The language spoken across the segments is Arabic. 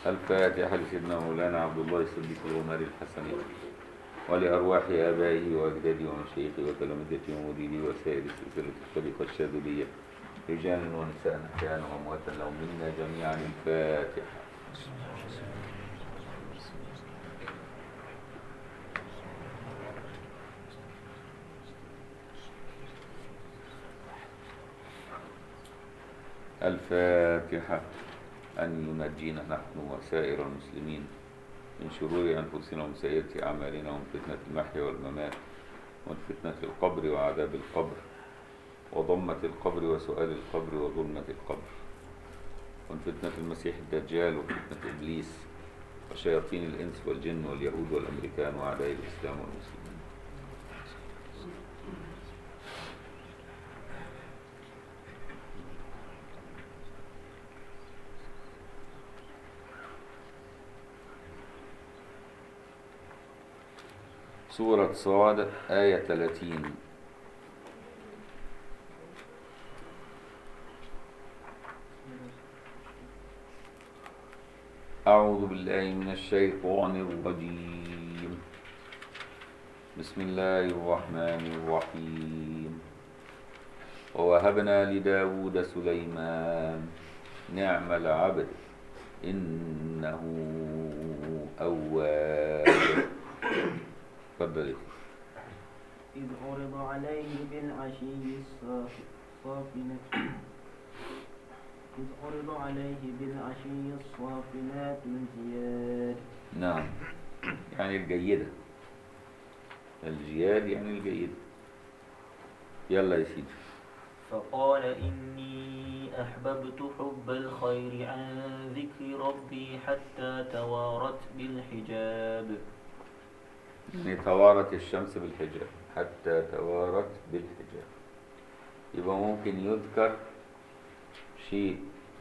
الفاتحة لسيدنا مولانا عبد الله الصديق الغماري الحسني ولأرواح آبائه وأجداده ومشايخه وتلامذته ومديري وسائر سلسلة الطريقة الشاذلية رجالا ونساء أحياء وأمواتا لهم منا جميعا الفاتحة. الفاتحة. أن ينجينا نحن وسائر المسلمين من شرور أنفسنا ومن سيئات أعمالنا ومن فتنة المحيا والممات ومن فتنة القبر وعذاب القبر وضمة القبر وسؤال القبر وظلمة القبر ومن فتنة المسيح الدجال وفتنة إبليس وشياطين الإنس والجن واليهود والأمريكان وأعداء الإسلام والمسلمين. سورة صاد آية 30. أعوذ بالله من الشيطان الرجيم. بسم الله الرحمن الرحيم. ووهبنا لداود سليمان نعم العبد إنه أواب. تفضل. إذ عرض عليه بالعشي الصافنات الجياد. نعم، يعني الجيدة. الجياد يعني الجيدة. يلا يا سيدي. فقال إني أحببت حب الخير عن ذكر ربي حتى توارت بالحجاب. يعني توارت الشمس بالحجاب، حتى توارت بالحجاب. يبقى ممكن يذكر شيء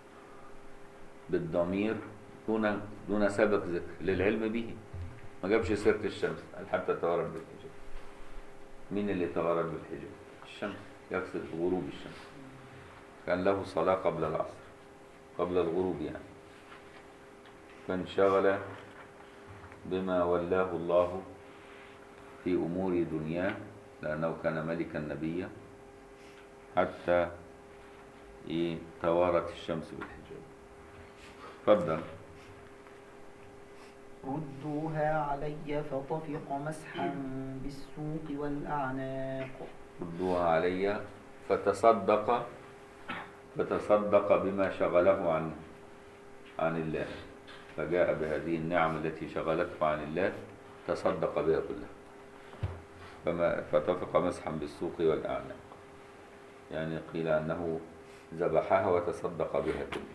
بالضمير دون سابق ذكر للعلم به. ما جابش سيرة الشمس، قال حتى توارت بالحجاب. مين اللي توارت بالحجاب؟ الشمس، يقصد غروب الشمس. كان له صلاة قبل العصر، قبل الغروب يعني، فانشغل بما ولاه الله في أمور دنياه لأنه كان ملكا نبيا حتى توارت الشمس بالحجاب. تفضل. ردوها علي فطفق مسحا بالسوق والأعناق. ردوها علي فتصدق بما شغله عن الله، فجاء بهذه النعم التي شغلته عن الله تصدق بها كلها. فطفق مسحا بالسوق والأعناق، يعني قيل أنه ذبحها وتصدق بها كلها.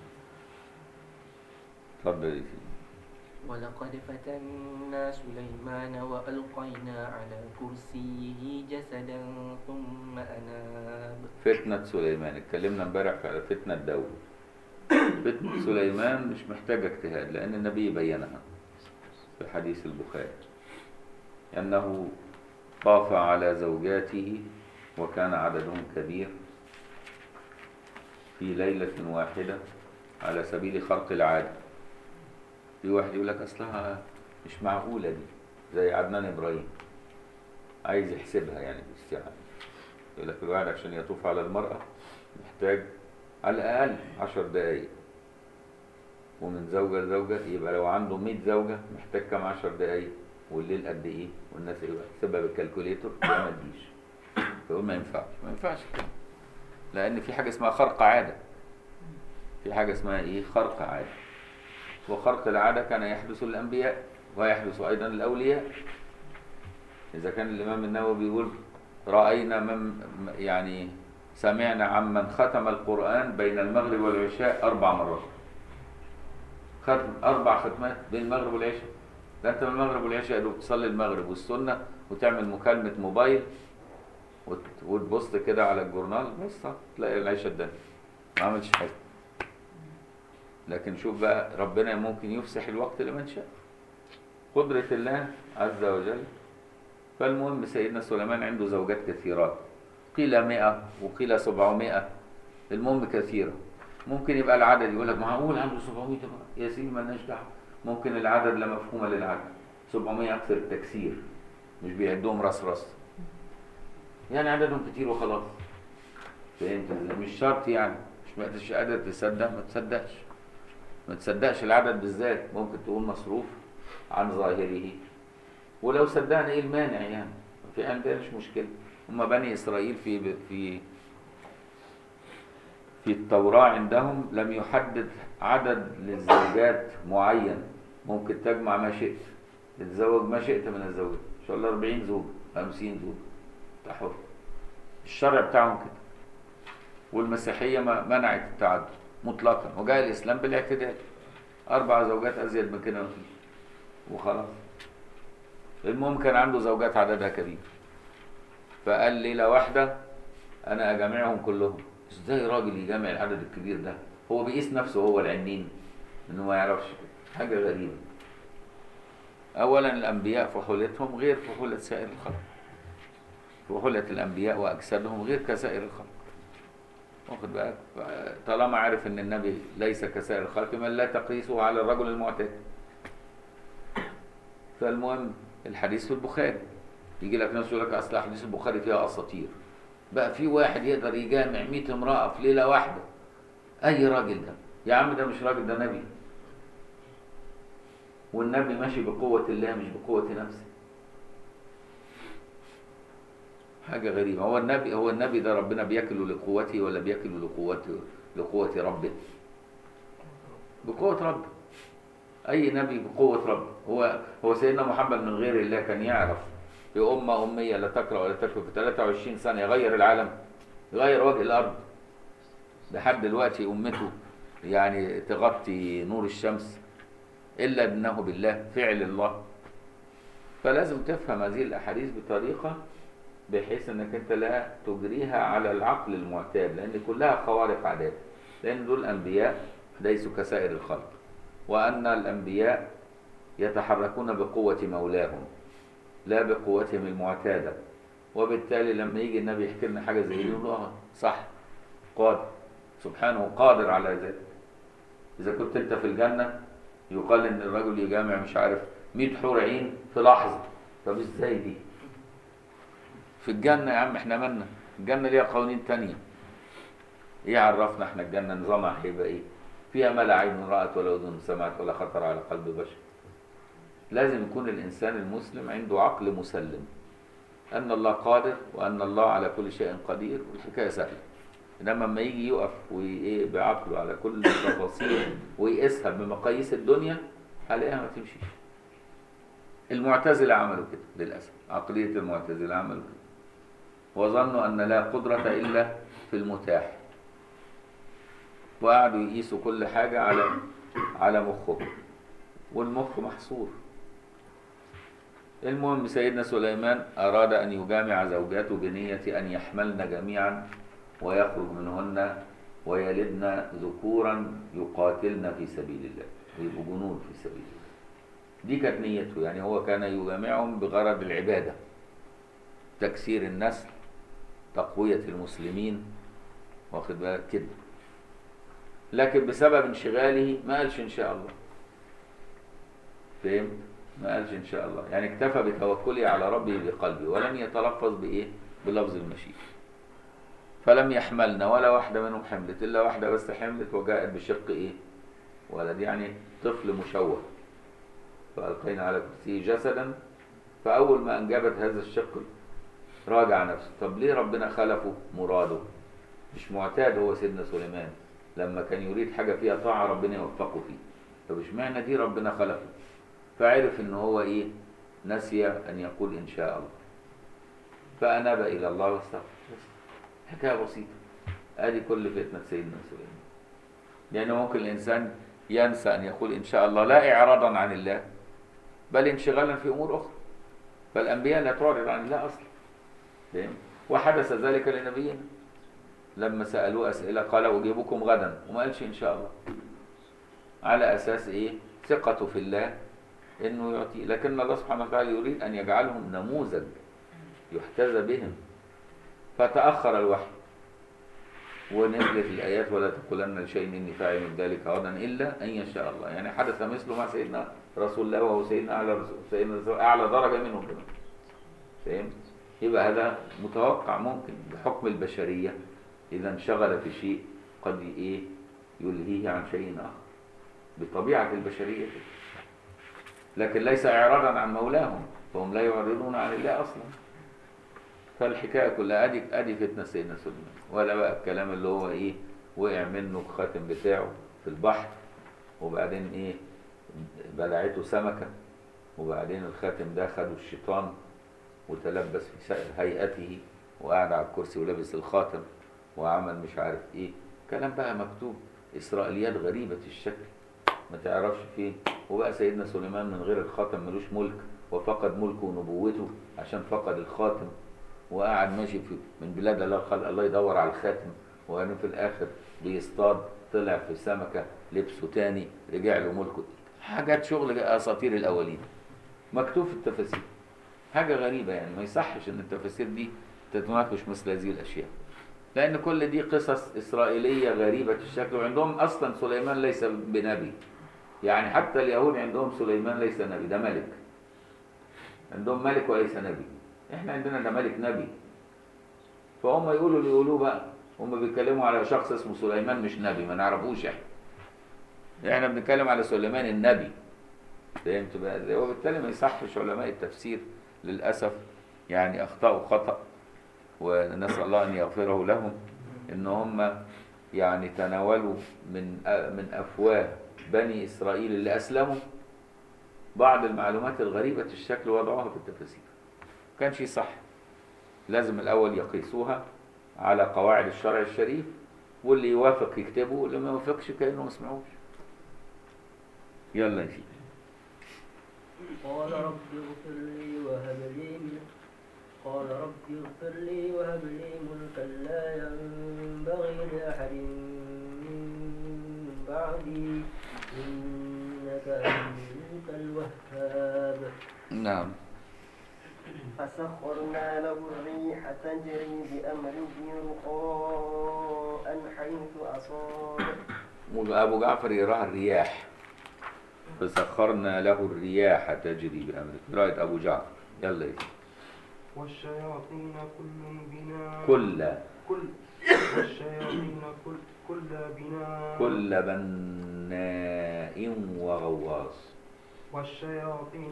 تفضل. ولقد فتنا سليمان وألقينا على كرسيه جسدا ثم أناب. فتنة سليمان، اتكلمنا امبارح على فتنة داود. فتنة سليمان مش محتاجة اجتهاد لأن النبي بينها في حديث البخاري أنه طاف على زوجاته وكان عددهم كبير في ليلة واحدة على سبيل خرق العادة. في واحد يقول لك أصلها مش معقولة دي، زي عدنان إبراهيم عايز يحسبها يعني باستيعاب. يقول لك الواحد عشان يطوف على المرأة محتاج على الأقل 10 دقايق، ومن زوجة لزوجة يبقى لو عنده 100 زوجة محتاج كم 10 دقايق، والليل قد إيه، والناس يحسبها بالكالكوليتور ما تجيش. فيقول ما ينفعش كده، لأن في حاجة اسمها خرق عادة. في حاجة اسمها إيه؟ خرق عادة. وخرق العادة كان يحدث الأنبياء ويحدث أيضا الأولياء. إذا كان الإمام النووي بيقول رأينا يعني سمعنا عمن ختم القرآن بين المغرب والعشاء 4 مرات. ختم 4 ختمات بين المغرب والعشاء. ده أنت من المغرب والعشاء دوب تصلي المغرب والسنة وتعمل مكالمة موبايل وتبص كده على الجورنال بس تلاقي العشاء الدنيا ما عملش حاجة. لكن شوف بقى ربنا ممكن يفسح الوقت لمن شاء، قدرة الله عز وجل. فالمهم سيدنا سليمان عنده زوجات كثيرات، قيل 100 وقيل 700، المهم كثيرة. ممكن يبقى العدد يقول لك معقول عنده 700 يا سيدي مالناش دعوة، ممكن العدد لا مفهوم للعدد، 700 أكثر التكسير، مش بيعدهم راس راس، يعني عددهم كتير وخلاص. فهمت ازاي؟ مش شرط يعني، مش قادر تصدق ما تصدقش العدد بالذات، ممكن تقول مصروف عن ظاهره، ولو صدقنا ايه المانع يعني؟ في عندنا مش مشكله. هم بني اسرائيل في التوراة عندهم لم يحدد عدد للزوجات معين، ممكن تجمع ما شئت، تتزوج ما شئت من الزوجات، ان شاء الله 40 زوج 50 زوج، انت حر. الشرع بتاعهم كده. والمسيحية منعت التعدد مطلقا، وجاء الإسلام بالاعتدال، 4 زوجات أزيد من كده مفيش وخلاص. المهم كان عنده زوجات عددها كبير، فقال ليلة واحدة أنا أجمعهم كلهم. إزاي راجل يجمع العدد الكبير ده؟ هو بيقيس نفسه هو العنين إنه ما يعرفش كده، حاجة غريبة. أولا الأنبياء فحولتهم غير فحولة سائر الخلق، فحولة الأنبياء وأجسادهم غير كسائر الخلق، واخد بالك؟ طالما عارف ان النبي ليس كسائر الخلق من لا تقيسه على الرجل المعتاد. فالمهم الحديث في البخاري، يجي لك ناس يقول لك اصل حديث البخاري فيها اساطير، بقى في واحد يقدر يجامع 100 امراه في ليله واحده؟ اي راجل ده يا عم؟ ده مش راجل، ده نبي، والنبي ماشي بقوه الله مش بقوه نفسه. حاجه غريبه. هو النبي ده ربنا بيكله لقوته ولا بيكله لقوه ربه؟ بقوه ربه. اي نبي بقوه ربه. هو سيدنا محمد من غير الله كان يعرف في اميه لا تقرا ولا تكتب في 23 سنه يغير العالم، يغير وجه الارض. لحد دلوقتي امته يعني تغطي نور الشمس، الا انه بالله فعل الله. فلازم تفهم هذه الاحاديث بطريقه بحيث انك انت لا تجريها على العقل المعتاد، لان كلها خوارق عادات، لان دول انبياء ليسوا كسائر الخلق، وان الانبياء يتحركون بقوه مولاهم لا بقوتهم المعتاده. وبالتالي لما يجي النبي يحكي لنا حاجه زي دي نقول له صح، قادر سبحانه قادر على ذلك. اذا كنت انت في الجنه يقال ان الرجل يجامع مش عارف 100 حور عين في لحظه، طب ازاي دي؟ في الجنة يا عم، احنا مالنا؟ الجنة ليها قوانين تانية. ايه عرفنا احنا الجنة نظامها هيبقى ايه؟ فيها ما لا عين رأت ولا أذن سمعت ولا خطر على قلب بشر. لازم يكون الإنسان المسلم عنده عقل مسلم أن الله قادر وأن الله على كل شيء قدير، والحكاية سهلة. إنما لما يجي يقف بعقله على كل التفاصيل ويقيسها بمقاييس الدنيا هلاقيها ما تمشيش. المعتزلة عملوا كده للأسف، عقلية المعتزلة عملوا كده، وظنوا أن لا قدرة إلا في المتاح، وقعدوا يقيسوا كل حاجة على مخه، والمخ محصور. المهم سيدنا سليمان أراد أن يجامع زوجاته بنية أن يحملن جميعا ويخرج منهن ويلدن ذكورا يقاتلن في سبيل الله ويبقوا جنود في سبيل الله. دي كانت نيته، يعني هو كان يجامعهم بغرض العبادة، تكسير النسل، تقوية المسلمين، واخد بالك كده. لكن بسبب انشغاله ما قالش إن شاء الله. فهمت؟ ما قالش إن شاء الله، يعني اكتفى بتوكلي على ربه بقلبه ولم يتلفظ بإيه؟ بلفظ المشيئة. فلم يحملنا ولا واحدة منهم حملت، إلا واحدة بس حملت وجاءت بشق إيه؟ ولد، يعني طفل مشوه. فألقينا على كرسيه جسدا، فأول ما أنجبت هذا الشق راجع نفسه. طب ليه ربنا خلفه مراده؟ مش معتاد هو سيدنا سليمان لما كان يريد حاجة فيها طاعة ربنا يوفقه فيه. طب اشمعنى دي ربنا خلفه؟ فعرف ان هو ايه؟ نسي ان يقول ان شاء الله، فأناب الى الله واستغفر. حكاية بسيطة. ادي كل فتنة سيدنا سليمان. يعني ممكن الانسان ينسى ان يقول ان شاء الله، لا اعراضا عن الله بل انشغالا في امور اخرى. فالانبياء لا تعرض عن الله اصلا. فهم؟ وحدث ذلك لنبينا لما سألوه أسئلة قال أجيبكم غدا، وما قالش إن شاء الله، على أساس إيه؟ ثقته في الله إنه يعطي. لكن الله سبحانه وتعالى يريد أن يجعلهم نموذج يحتذى بهم، فتأخر الوحي. ونزلت الآيات ولا تقولن لشيء إني فاعل ذلك غدا إلا أن يشاء الله. يعني حدث مثله مع سيدنا رسول الله، وهو سيدنا أعلى درجة منه كمان. فهمت؟ يبقى هذا متوقع، ممكن بحكم البشرية إذا انشغل في شيء قد إيه يلهيه عن شيء آخر بطبيعة البشرية كده. لكن ليس إعراضا عن مولاهم، فهم لا يعرضون عن الله أصلا. فالحكاية كلها أدي فتنة سيدنا سليمان، ولا بقى الكلام اللي هو إيه وقع منه الخاتم بتاعه في البحر، وبعدين إيه بلعته سمكة، وبعدين الخاتم ده خده الشيطان وتلبس في هيئته وقعد على الكرسي ولبس الخاتم وعمل مش عارف إيه. كلام بقى مكتوب، إسرائيليات غريبة الشكل ما تعرفش فين. وبقى سيدنا سليمان من غير الخاتم ملوش ملك، وفقد ملكه ونبوته عشان فقد الخاتم، وقعد ماشي من بلاد الله الخلق الله يدور على الخاتم، وأنه في الآخر بيصطاد طلع في سمكة لبسه تاني رجع له ملكه. حاجات شغل أساطير الأولين مكتوب في التفاسير. حاجة غريبة يعني، ما يصحش إن التفاسير دي تتناقش مثل هذه الأشياء، لأن كل دي قصص إسرائيلية غريبة الشكل. وعندهم أصلا سليمان ليس بنبي، يعني حتى اليهود عندهم سليمان ليس نبي، ده ملك. عندهم ملك وليس نبي. احنا عندنا ده ملك نبي. فهم يقولوا اللي يقولوه بقى، هم بيتكلموا على شخص اسمه سليمان مش نبي، ما نعرفوش احنا بنتكلم على سليمان النبي. فهمت بقى ازاي؟ وبالتالي ما يصحش علماء التفسير للاسف يعني اخطاوا خطأ، ونسأل الله ان يغفره لهم، ان هم يعني تناولوا من افواه بني اسرائيل اللي اسلموا بعض المعلومات الغريبة الشكل وضعوها في التفاسير. كانش صح. لازم الأول يقيسوها على قواعد الشرع الشريف، واللي يوافق يكتبه واللي ما يوافقش كأنه ما سمعوش. يلا يا سيدي. قال رب اغفر لي وهب لي ملكا لا ينبغي لأحد من بعدي إنك أنت الوهاب. نعم. فسخرنا له الريح تجري بأمره رخاء حيث أصاب. أبو جعفر يراها الرياح، فسخرنا له الرياح تجري بأمره. قراءة أبو جعفر. يلا يا سيدي. والشياطين والشياطين كل بناء وغواص. والشياطين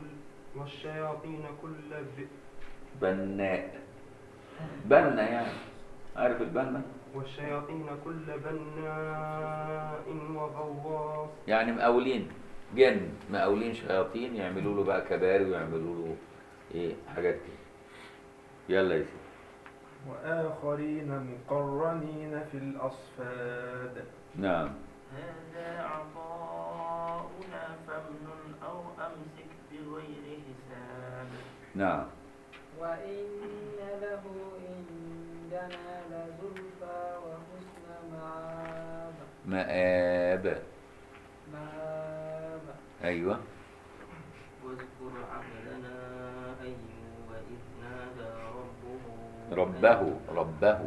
كل بناء. بنا يعني عارف البنا؟ والشياطين كل بناء وغواص. يعني مقاولين جن، مقاولين شياطين يعملوا له بقى كباري ويعملوا له ايه حاجات كده. يلا يا سيدي. وآخرين مقرنين في الأصفاد. نعم. هذا عطاؤنا فامنن أو أمسك بغير حساب. نعم. وإن له عندنا لزلفى وحسن مآب. أيوة. واذكر عبدنا أيوب إذ نادى ربه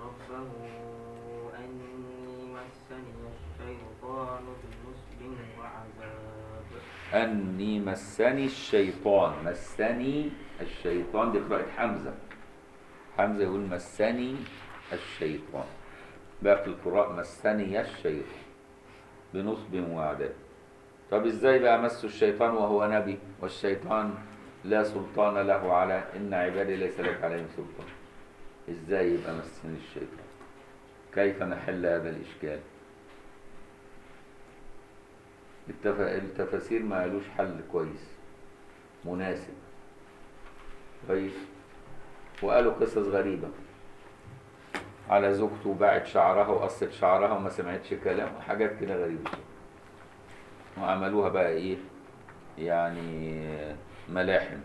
أني مسني الشيطان بنصب وعذاب. أني مسني الشيطان. مسني الشيطان دي قراءة حمزة يقول مسني الشيطان. باقي القراء مسني الشيطان بنصب وعذاب. طب ازاي بقى مس الشيطان وهو نبي، والشيطان لا سلطان له على إن عبادي ليس لك عليهم سلطان؟ ازاي يبقى مسني الشيطان؟ كيف نحل هذا الإشكال؟ التفاسير ما قالوش حل كويس مناسب كويس، وقالوا قصص غريبة على زوجته باعت شعرها وقصت شعرها وما سمعتش كلام وحاجات كده غريبة، وعملوها بقى ايه يعني ملاحم.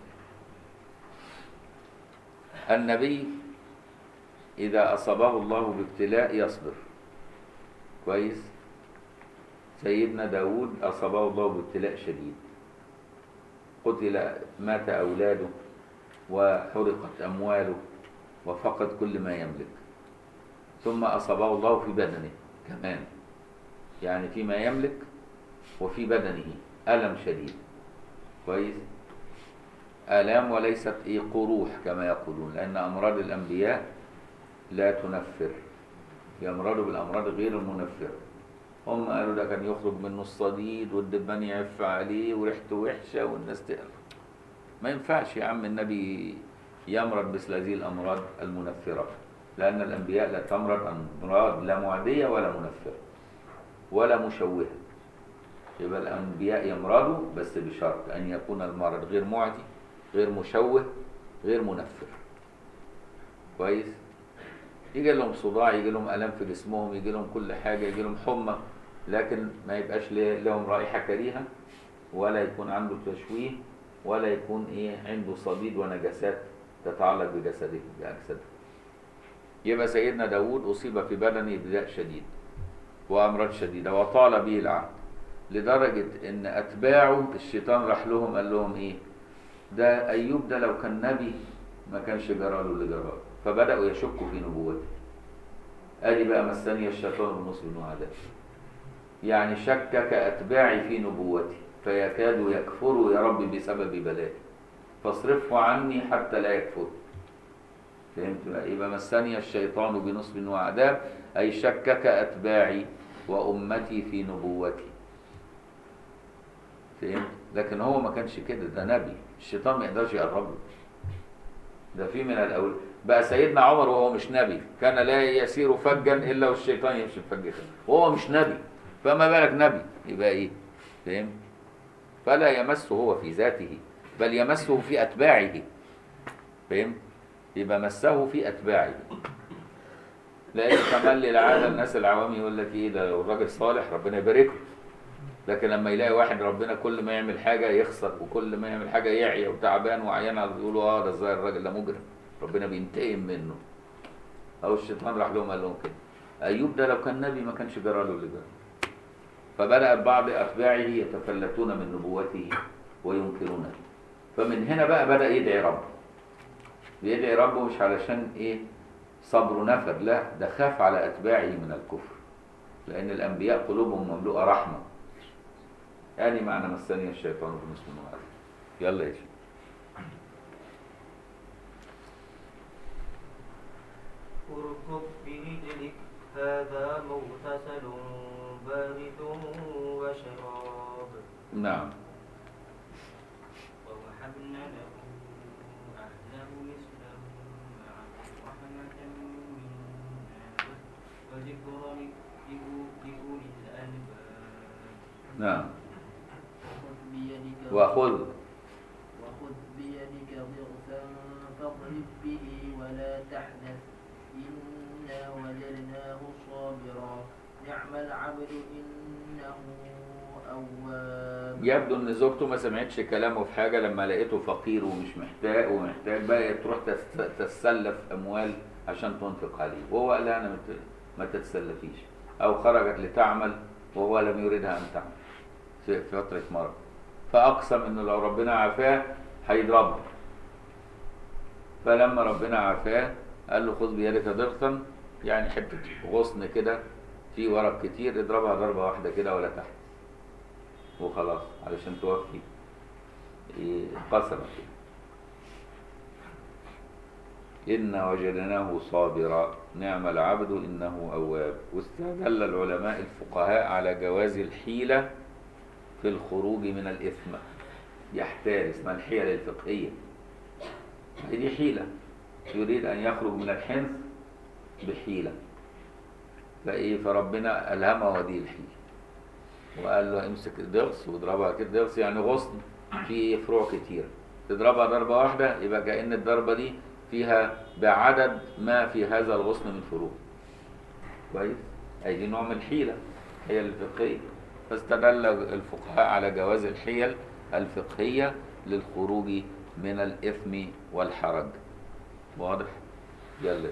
النبي إذا أصابه الله بابتلاء يصبر كويس. سيدنا داود أصابه الله بابتلاء شديد، مات أولاده وحرقت أمواله وفقد كل ما يملك. ثم أصابه الله في بدنه كمان، يعني فيما يملك وفي بدنه ألم شديد. كويس. آلام وليست قروح كما يقولون، لأن أمراض الأنبياء لا تنفر، يمرضوا بالأمراض غير المنفرة. هم قالوا ده كان يخرج منه الصديد والدبان يعف عليه وريحته وحشة والناس تقرف. ما ينفعش يا عم النبي يمرض مثل هذه الأمراض المنفرة، لأن الأنبياء لا تمرض أمراض لا معدية ولا منفرة ولا مشوهة. يبقى الأنبياء يمرضوا بس بشرط أن يكون المرض غير معدي، غير مشوه، غير منفر. كويس. يجي لهم صداع، يجي لهم ألم في جسمهم، يجي لهم كل حاجة، يجي لهم حمى، لكن ما يبقاش لهم رائحة كريهة، ولا يكون عنده تشويه، ولا يكون عنده صديد ونجاسات تتعلق بجسده بأجساده. يبقى سيدنا داود أصيب في بدنه بداء شديد وأمراض شديدة وطال به العهد، لدرجة إن أتباعه الشيطان راح لهم قال لهم ده أيوب ده لو كان نبي ما كانش جراله اللي جراله، فبدأوا يشكوا في نبوته. ادي بقى مسني الشيطان بنصب وعذاب، يعني شكك أتباعي في نبوتي فيكاد يكفروا يا رب بسبب بلائي فاصرفه عني حتى لا يكفر. فهمت بقى؟ يبقى مسني الشيطان بنصب وعذاب أي شكك أتباعي وأمتي في نبوتي. فهمت؟ لكن هو ما كانش كده، ده نبي، الشيطان ما يقدرش يقرب له. ده في من الأول بقى سيدنا عمر وهو مش نبي كان لا يسير فجا إلا والشيطان يمشي فجا، وهو مش نبي، فما بالك نبي يبقى فهمت؟ فلا يمسه هو في ذاته بل يمسه في أتباعه. فهمت؟ يبقى مسه في أتباعه. لأن كمان للعادة الناس العوام يقول لك ده لو الراجل صالح ربنا يبارك له، لكن لما يلاقي واحد ربنا كل ما يعمل حاجة يخسر وكل ما يعمل حاجة يعيا وتعبان وعيان يقولوا ده الظاهر الراجل ده مجرم ربنا بينتقم منه. أو الشيطان راح لهم قال لهم كده. أيوب ده لو كان نبي ما كانش جرى له اللي جرى. فبدأ بعض أتباعه يتفلتون من نبوته وينكرونه. فمن هنا بقى بدأ يدعي ربه. بيدعي ربه مش علشان صبر نفر، لا ده خاف على أتباعه من الكفر، لأن الأنبياء قلوبهم مملوءة رحمة. يعني معنى مسني الشيطان بنصب وعذاب. يلا يا شيخ. اركض برجلك هذا مغتسل بارد وشراب. نعم. ووهبنا له أهله مثلهم معه رحمة منا وذكرى لأولي الألباب. نعم. وخذ بيدك ضغثا فاضرب به ولا تحنث إنا وجدناه صابرا نعم العبد إنه أواب. يبدو ان زوجته ما سمعتش كلامه في حاجه لما لقيته فقير ومش محتاج بقى تروح تتسلف اموال عشان تنفق عليه، وهو قال لها انا ما تتسلفيش، او خرجت لتعمل وهو لم يريدها ان تعمل في فتره مرض، فاقسم انه لو ربنا عافاه هيضربها. فلما ربنا عافاه قال له خذ بيدك ضغطا، يعني حته غصن كده في ورق كتير اضربها ضربه واحده كده ولا تحت وخلاص علشان توفي قسمة. إنا وجدناه صابرا نعم العبد إنه أواب. واستدل العلماء الفقهاء على جواز الحيلة في الخروج من الإثم. يحتال اسمها الحيل الفقهية، دي حيلة، يريد أن يخرج من الحنث بحيلة، فربنا ألهمه هذه الحيلة وقال له امسك الضغط واضربها كده. ضغط يعني غصن فيه فروع كتير، تضربها ضربة واحدة يبقى كأن الضربة دي فيها بعدد ما في هذا الغصن من فروع. كويس؟ أي دي نوع من الحيلة، الحيل الفقهية. فاستدل الفقهاء على جواز الحيل الفقهية للخروج من الإثم والحرج. واضح؟ يلا.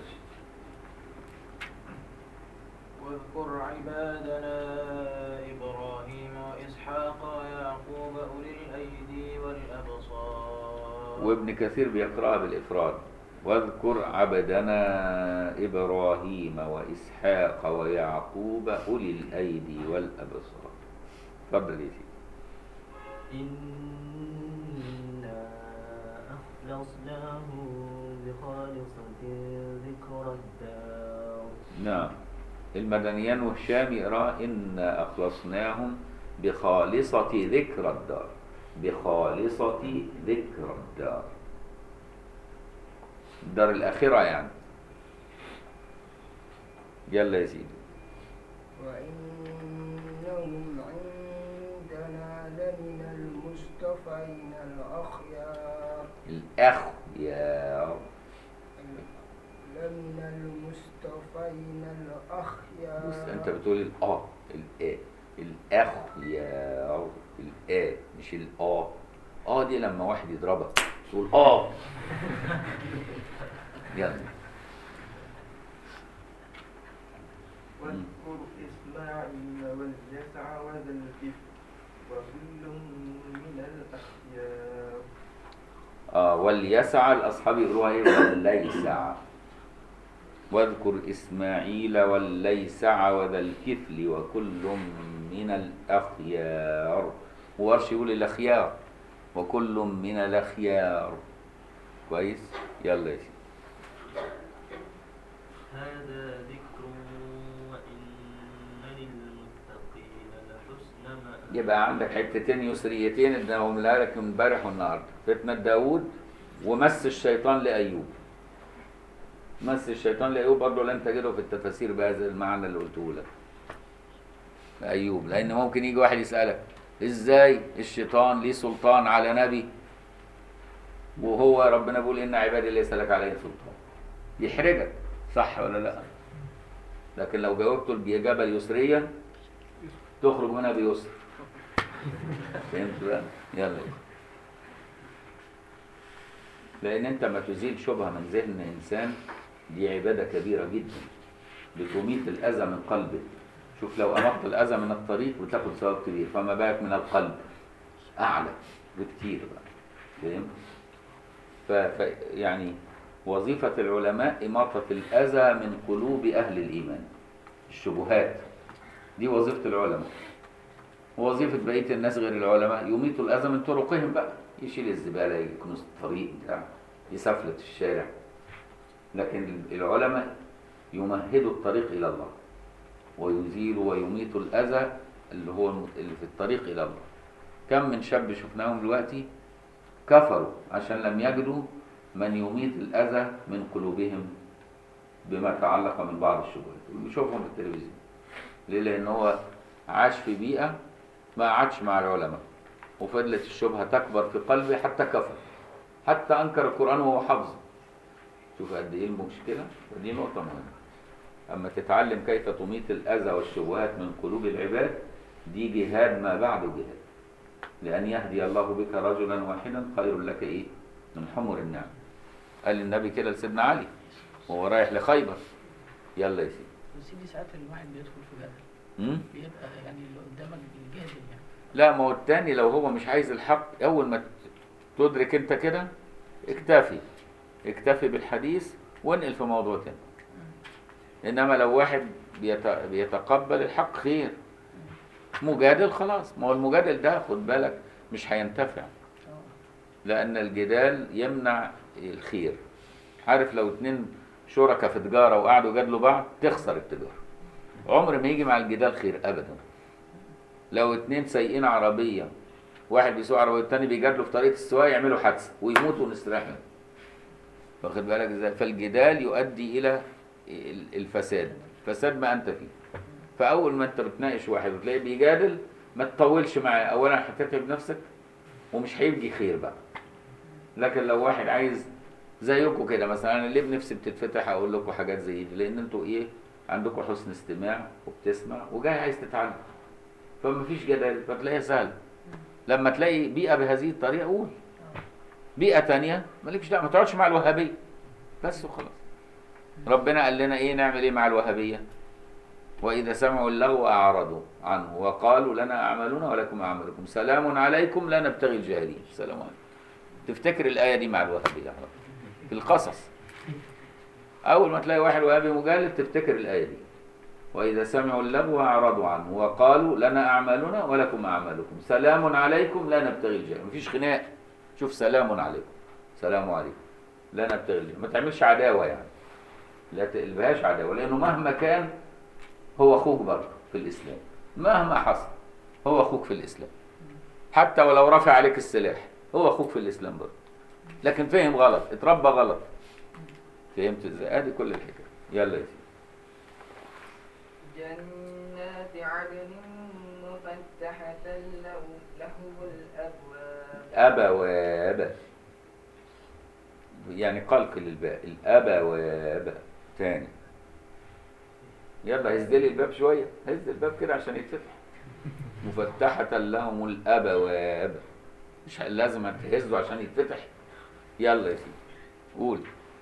واذكر عبادنا إبراهيم وإسحاق ويعقوب أولي الأيدي والأبصار. وابن كثير بيقرأها بالإفراد، واذكر عبدنا إبراهيم وإسحاق ويعقوب أولي الأيدي والأبصار. اتفضل يا سيدي. إنا أخلصناهم بخالصة ذكر الدار. نعم، المدنيان والشام يقرأ إنا أخلصناهم بخالصة ذكر الدار، بخالصة ذكر الدار، الدار الآخرة يعني. يلا يا سيدي. وإنهم عندنا لمن المصطفين الأخيار. الأخيار. لمن المصطفين الأخيار. بس أنت بتقول الآ، الآ، الأخيار، الآ مش الآ. دي لما واحد يضربك تقول يلا. واذكر إسماعيل واليسع وذا الكفل وكل من الأخيار. واليسع الأصحاب يقولوها إيه؟ والليسع. واذكر إسماعيل والليسع وذا الكفل وكل من الأخيار. وورش يقول الأخيار وكل من الأخيار. كويس؟ يلا يا سيدي. هذا ذكر وإن للمتقين لحسن مآب. يبقى عندك حتتين يسريتين اداهم لك امبارح والنهارده، فتنة داوود ومس الشيطان لأيوب. مس الشيطان لأيوب برضه لن تجده في التفاسير بهذا المعنى اللي قلته لك. أيوب، لأن ممكن يجي واحد يسألك إزاي الشيطان ليه سلطان على نبي وهو ربنا بيقول إن عبادي ليس لك عليه سلطان، يحرجك، صح ولا لا؟ لكن لو جاوبته الإجابة اليسرية تخرج منها بيسر. فهمت بقى؟ يلا. لأن أنت ما تزيل شبهة من ذهن إنسان دي عبادة كبيرة جدا، بتميت الأذى من قلبه. شوف لو أمطت الأذى من الطريق بتاخد ثواب كبير، فما بالك من القلب أعلى بكتير بقى. فهمت؟ يعني وظيفة العلماء إماطة الأذى من قلوب أهل الإيمان، الشبهات دي وظيفة العلماء. ووظيفة بقية الناس غير العلماء يميتوا الأذى من طرقهم بقى، يشيل الزبالة، يكنس الطريق بتاع، يسفلت الشارع. لكن العلماء يمهدوا الطريق إلى الله ويزيلوا ويميتوا الأذى اللي هو اللي في الطريق إلى الله. كم من شاب شفناهم دلوقتي كفروا عشان لم يجدوا من يميت الأذى من قلوبهم بما تعلق من بعض الشبهات. بيشوفهم في التلفزيون. ليه؟ لأن هو عاش في بيئة ما عادش مع العلماء، وفضلت الشبهة تكبر في قلبه حتى كفر، حتى أنكر القرآن وهو حافظه. شوف قد إيه المشكلة، ودي نقطة مهمة. أما تتعلم كيف تميت الأذى والشبهات من قلوب العباد، دي جهاد ما بعد جهاد. لأن يهدي الله بك رجلا واحدا خير لك إيه؟ من حمر النعم. قال النبي كده لسيدنا علي وهو رايح لخيبر. يلا يا سيدي. سيدي ساعات الواحد بيدخل في جدل، بيبقى يعني اللي قدامك الجاهل يعني. لا، ما هو التاني لو هو مش عايز الحق، أول ما تدرك أنت كده اكتفي بالحديث وانقل في موضوع تاني. إنما لو واحد بيتقبل الحق خير، مجادل خلاص. ما هو المجادل ده خد بالك مش هينتفع، لأن الجدال يمنع الخير. عارف لو اتنين شركاء في تجارة وقعدوا يجادلوا بعض تخسر التجارة، عمر ما يجي مع الجدال خير أبدا. لو اتنين سايقين عربية، واحد بيسوق عربية والتاني بيجادلوا في طريقة السواقة يعملوا حادثة ويموتوا ونستريح منهم. واخد بالك ازاي؟ فالجدال يؤدي إلى الفساد، فساد ما أنت فيه. فأول ما أنت بتناقش واحد وتلاقيه بيجادل ما تطولش معاه، أولا هتتعب نفسك ومش هيجي خير بقى. لكن لو واحد عايز زيكم كده مثلا، انا ليه بنفسي بتتفتح اقول لكم حاجات زي دي؟ لان انتوا ايه، عندكم حسن استماع وبتسمع وجاي عايز تتعلم، فما فيش جدال، فتلاقيها سهل. لما تلاقي بيئه بهذه الطريقه قول، بيئه تانية مالكش دعوه، ما تقعدش مع الوهابيه بس وخلاص. ربنا قال لنا ايه نعمل ايه مع الوهابيه؟ واذا سمعوا اللغو اعرضوا عنه وقالوا لنا اعمالنا ولكم اعمالكم سلام عليكم لا نبتغي الجاهلين. سلام عليكم. تفتكر الايه دي مع الوهابيه في القصص، أول ما تلاقي واحد وهابي مجالد تفتكر الآية دي. وإذا سمعوا اللغو أعرضوا عنه وقالوا لنا أعمالنا ولكم أعمالكم سلام عليكم لا نبتغي الجاه. مفيش خناق. شوف سلام عليكم، سلام عليكم لا نبتغي الجاه. ما تعملش عداوة يعني، لا تقلبهاش عداوة، لأنه مهما كان هو أخوك برضه في الإسلام. مهما حصل هو أخوك في الإسلام، حتى ولو رفع عليك السلاح هو أخوك في الإسلام برضه. لكن فهم غلط، اتربى غلط. فهمت ازاي؟ ادي كل الحكايه. يلا يا سيدي. جنات عدن مفتحة لهم الأبواب. أبواب يعني قلق للباء. الأبواب تاني. يلا هز لي الباب شوية، هز الباب كده عشان يتفتح. مفتحة لهم الأبواب، مش لازم تهزه عشان يتفتح. يلا يا سيدي قول.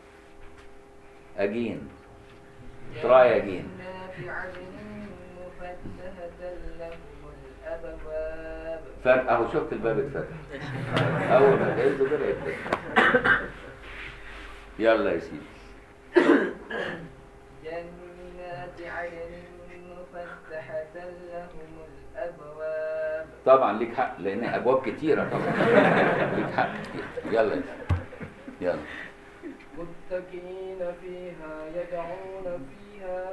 أجين تراي أجين. جنات عدن مفتحة لهم الأبواب. فتح اهو، شفت الباب اتفتح. اول ما تهزه كده يتفتح. يلا يا سيدي. جنات عدن مفتحة لهم الأبواب. طبعا ليك حق لان ابواب كتيره طبعا. ليك حق كتير. يلا يا سيدي. يلا. متكئين فيها يدعون فيها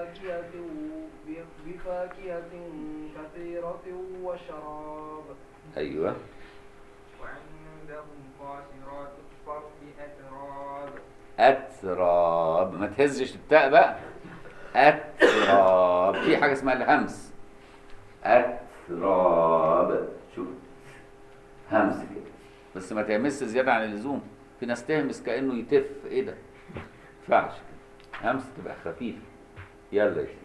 بفاكهة كثيرة وشراب. ايوه. وعندهم قاصرات الطرف أتراب. اتراب، ما تهزش التاء بقى. اتراب، في حاجه اسمها الهمس. اتراب، شوف همس كده، بس ما تهمس زياده عن اللزوم. في ناس تهمس كانه يتف، ايه ده؟ ما ينفعش كده. همس تبقى خفيف. يلا يا سيدي.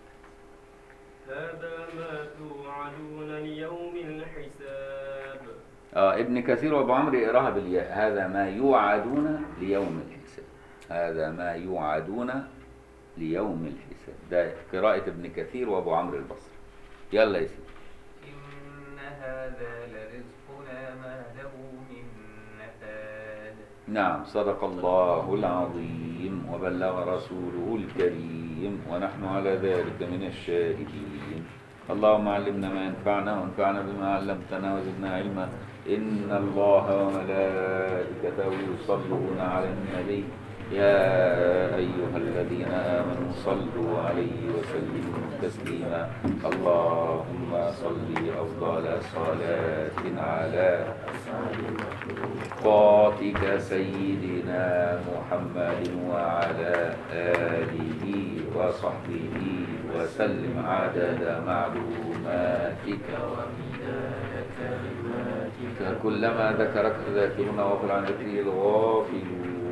هذا ما توعدون ليوم الحساب. ابن كثير وابو عمرو يقراها بالياء. هذا ما يوعدون ليوم الحساب. هذا ما يوعدون ليوم الحساب. ده قراءة ابن كثير وابو عمرو البصري. يلا يا سيدي. إن هذا لرزقنا ما له من نفاد. نعم، صدق الله العظيم وبلغ رسوله الكريم ونحن على ذلك من الشاهدين. اللهم علمنا ما ينفعنا وانفعنا بما علمتنا وزدنا علما. إن الله وملائكته يصلون على النبي يا أيها الذين آمنوا صلوا عليه وسلموا تسليما. اللهم صل أفضل صلاة على خاتك سيدنا محمد وعلى آله وصحبه وسلم عدد معلوماتك ومداد كلماتك كلما ذكرك ذاكرون وغفر عن ذكره الغافلون.